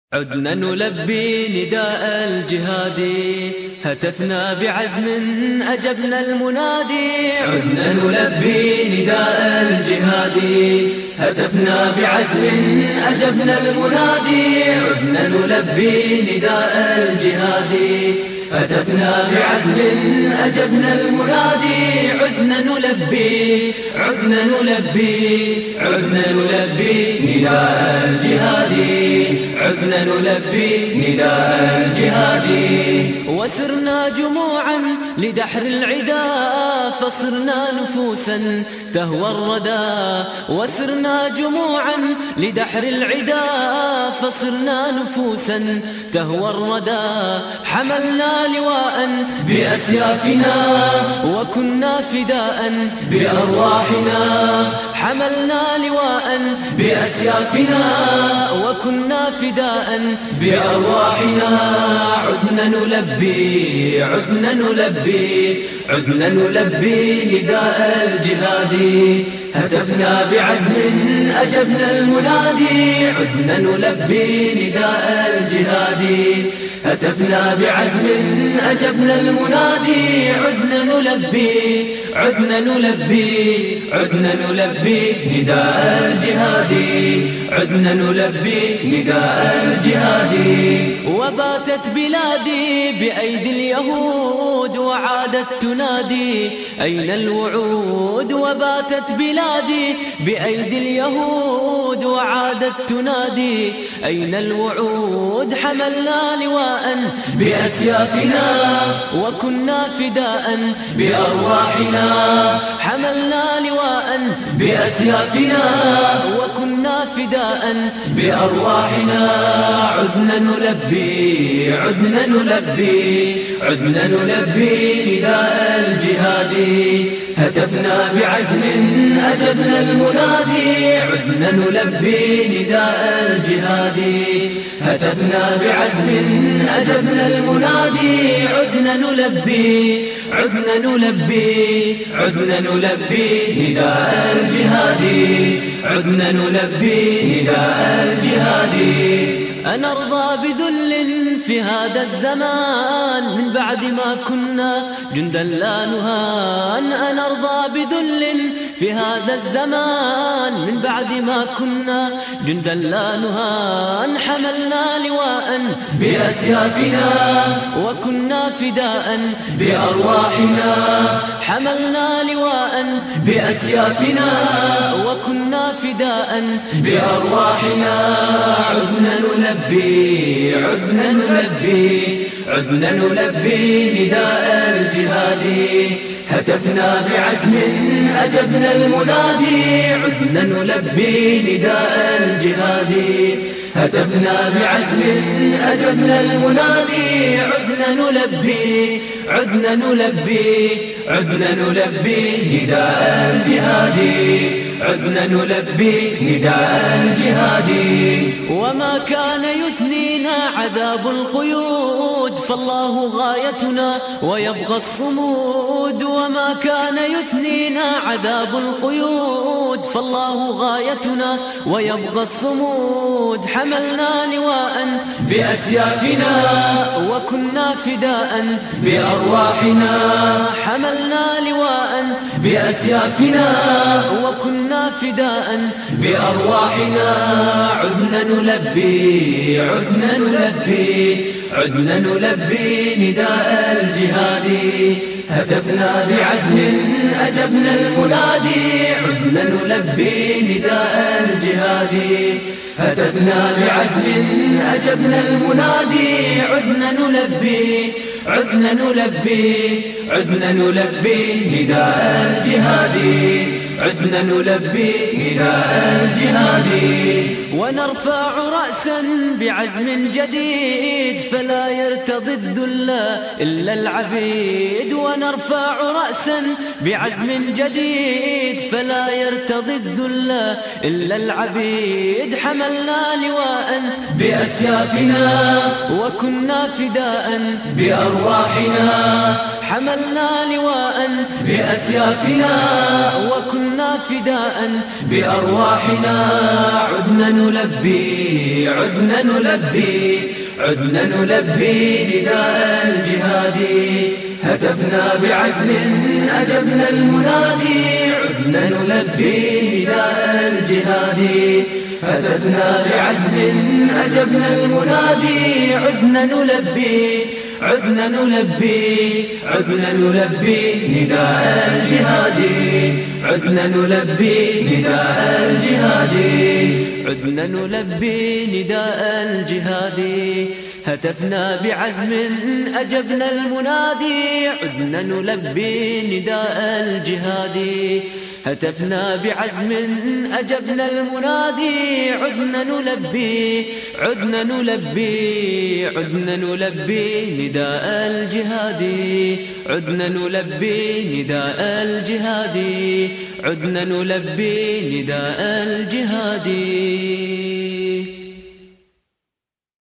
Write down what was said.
عدنا نلبي نداء الجهاد، هتفنا بعزم أجبنا المنادي. عدنا نلبي نداء الجهاد، هتفنا بعزم أجبنا المنادي. عدنا نلبي نداء الجهاد، هتفنا بعزم أجبنا المنادي. عدنا نلبي نداء الجهاد، عدنا نلبي نداء الجهاد. وسرنا جموعا لدحر العدا، فصرنا نفوسا تهوى الردى. وسرنا جموعا لدحر العدا، فصرنا نفوسا تهوى الردى. حملنا لواء بأسيافنا، وكنا فداء بأرواحنا. حملنا لواء بأسيافنا، وكنا فداء بأرواحنا. عدنا نلبي نداء الجهاد، هتفنا بعزم أجبنا المنادي. عدنا نلبي نداء الجهاد، هتفنا بعزم أجبنا المنادي. عدنا نلبي نداء الجهاد، عدنا نلبي نداء الجهاد. وباتت بلادي بأيدي اليهود، وعادت تنادي أين الوعود. وباتت بلادي بأيدي اليهود، وعادت تنادي أين الوعود. حملنا لواء بأسيافنا، وكنا فداء بأرواحنا. حملنا لواء بأسيافنا، وكنا فداء بأرواحنا. عدنا نلبي نداء الجهاد، هتفنا بعزم أجبنا المنادي. عدنا نلبي نداء الجهاد، هتفنا بعزم أجبنا المنادي. عدنا نلبي نداء الجهاد، عدنا نلبي نداء الجهاد. أنا أرضى بذل في هذا الزمان، من بعد ما كنا جندا لا نهان. أنا أرضى بذل في هذا الزمان، من بعد ما كنا جندا لا نهان. حملنا لواء بأسيافنا، وكنا فداء بأرواحنا. حملنا لواء بأسيافنا، وكنا فداء بأرواحنا. عدنا نلبي نداء الجهاد، هتفنا بعزم أجبنا المنادي. عدنا نلبي نداء الجهاد، هتفنا بعزم أجبنا المنادي. عدنا نلبي نداء الجهاد، عدنا نلبي نداء الجهاد. وما كان يثنينا عذاب القيود، فالله غايتنا ويبقى الصمود. وما كان يثنينا عذاب القيود، فالله غايتنا ويبقى الصمود. حملنا لواء بأسيافنا، وكنا فداء بأرواحنا. حملنا لواء بأسيافنا، وكنا فداء بأرواحنا. عدنا نلبي نداء الجهاد، هتفنا بعزم أجبنا المنادي. عدنا نلبي نداء الجهاد، هتفنا بعزم أجبنا المنادي. عدنا نلبي نداء الجهاد، عدنا نلبي نداء الجهاد. ونرفع رأسا بعزم جديد، فلا يرتضي الذل إلا العبيد. ونرفع رأسا بعزم جديد، فلا يرتضي الذل إلا العبيد. حملنا لواء بأسيافنا، وكنا فداء بأرواحنا. حملنا لواء بأسيافنا وكنا فداء بأرواحنا. عدنا نلبي عدنا نلبي عدنا نلبي نداء الجهاد. هتفنا بعزم أجبنا المنادي. عدنا نلبي نداء الجهاد. هتفنا بعزم أجبنا المنادي. عدنا نلبي عدنا نلبي عدنا نلبي نداء الجهاد. عدنا نلبي نداء الجهاد. عدنا نلبي نداء الجهاد. هتفنا بعزم أجبنا المنادي. عدنا نلبي نداء الجهاد. هتفنا بعزم أجبنا المنادي. عدنا نلبي عدنا نلبي عدنا نلبي نداء الجهاد. عدنا نلبي نداء الجهاد. عدنا نلبي نداء الجهاد.